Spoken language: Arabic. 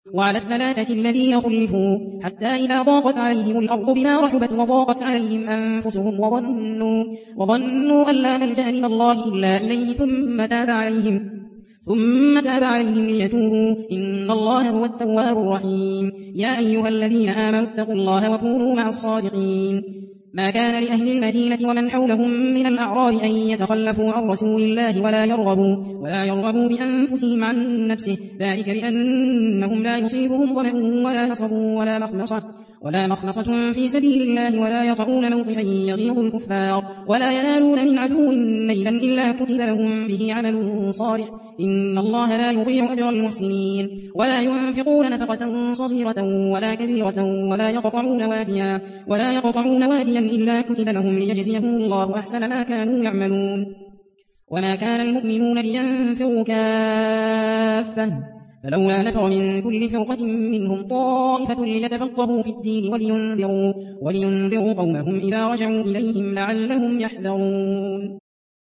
وعلى الثلاثة الذين خلفوا حتى إذا ضاقت عليهم الأرض بما رحبت وضاقت عليهم أنفسهم وظنوا أن لا ملجأ من الله إلا إليه ثم تاب عليهم ليتوبوا إن الله هو التواب الرحيم. يا أيها الذين آمنوا اتقوا الله وكونوا مع الصادقين. ما كان لأهل المدينة ومن حولهم من الأعراب أن يتخلفوا عن رسول الله ولا يرغبوا بأنفسهم عن نفسه، ذلك لأنهم لا يصيبهم ظمأ ولا نصب ولا مخنصة في سبيل الله ولا يطعون موطئا يغيظ الكفار ولا ينالون من عدو نيلا إلا كتب لهم به عمل صالح إن الله لا يضيع أجر المحسنين. ولا ينفقون نفقة صغيرة ولا كبيرة ولا يقطعون واديا إلا كتب لهم ليجزيهم الله أحسن ما كانوا يعملون. وما كان المؤمنون لينفروا كافة فلولا نفر من كل فرقة منهم طائفة ليتفقهوا في الدين ولينذروا قومهم إذا رجعوا إليهم لعلهم يحذرون.